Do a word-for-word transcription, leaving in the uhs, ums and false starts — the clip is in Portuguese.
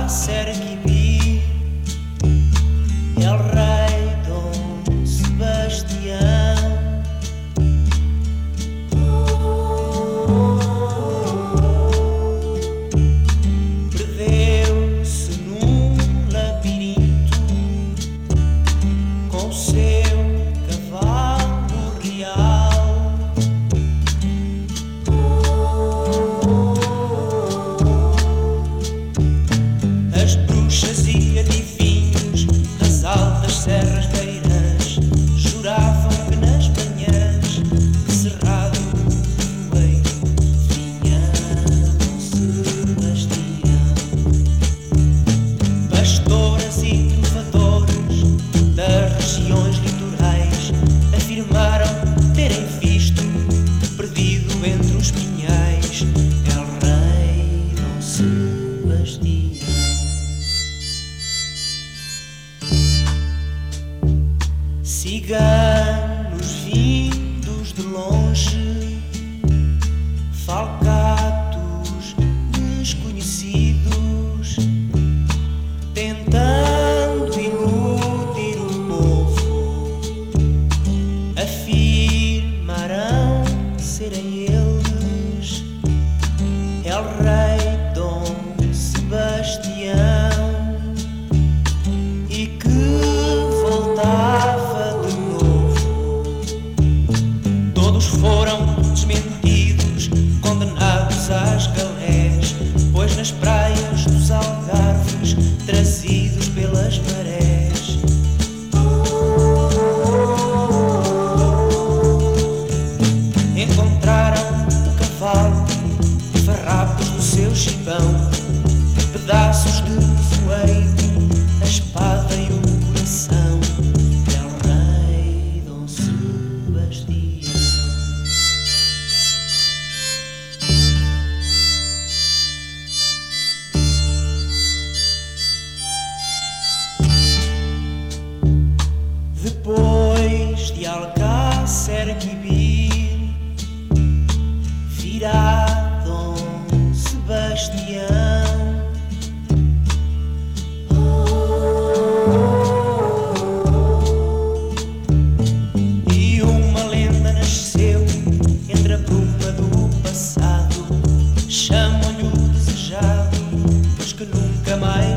Alcácer Quibir, el rei Dom Sebastião. Perdeu-se num labirinto com o seu cavalo real. As bruxas e adivinhos das altas serras beiras juravam que nas manhãs de cerrado nevoeiro vinha Dom Sebastião. Pastoras e trovadores das regiões litorais afirmaram terem visto, perdido entre os pinhais, el rei Dom Sebastião. Ciganos vindos de longe, falcatos desconhecidos, tentando iludir o povo, afirmarão serem eles el rei Dom Sebastião, e que voltava de novo. Todos foram desmentidos, condenados às galés, pois nas praias dos Algarves, trazidos pelas marés, encontraram o cavalo, farrapos do seu gibão, pedaços de nevoeiro, a espada e o coração, el rei Dom Sebastião. Depois de Alcácer Quibir, virá Dom Sebastião. E uma lenda nasceu entre a bruma do passado, chamam-lhe o desejado, pois que nunca mais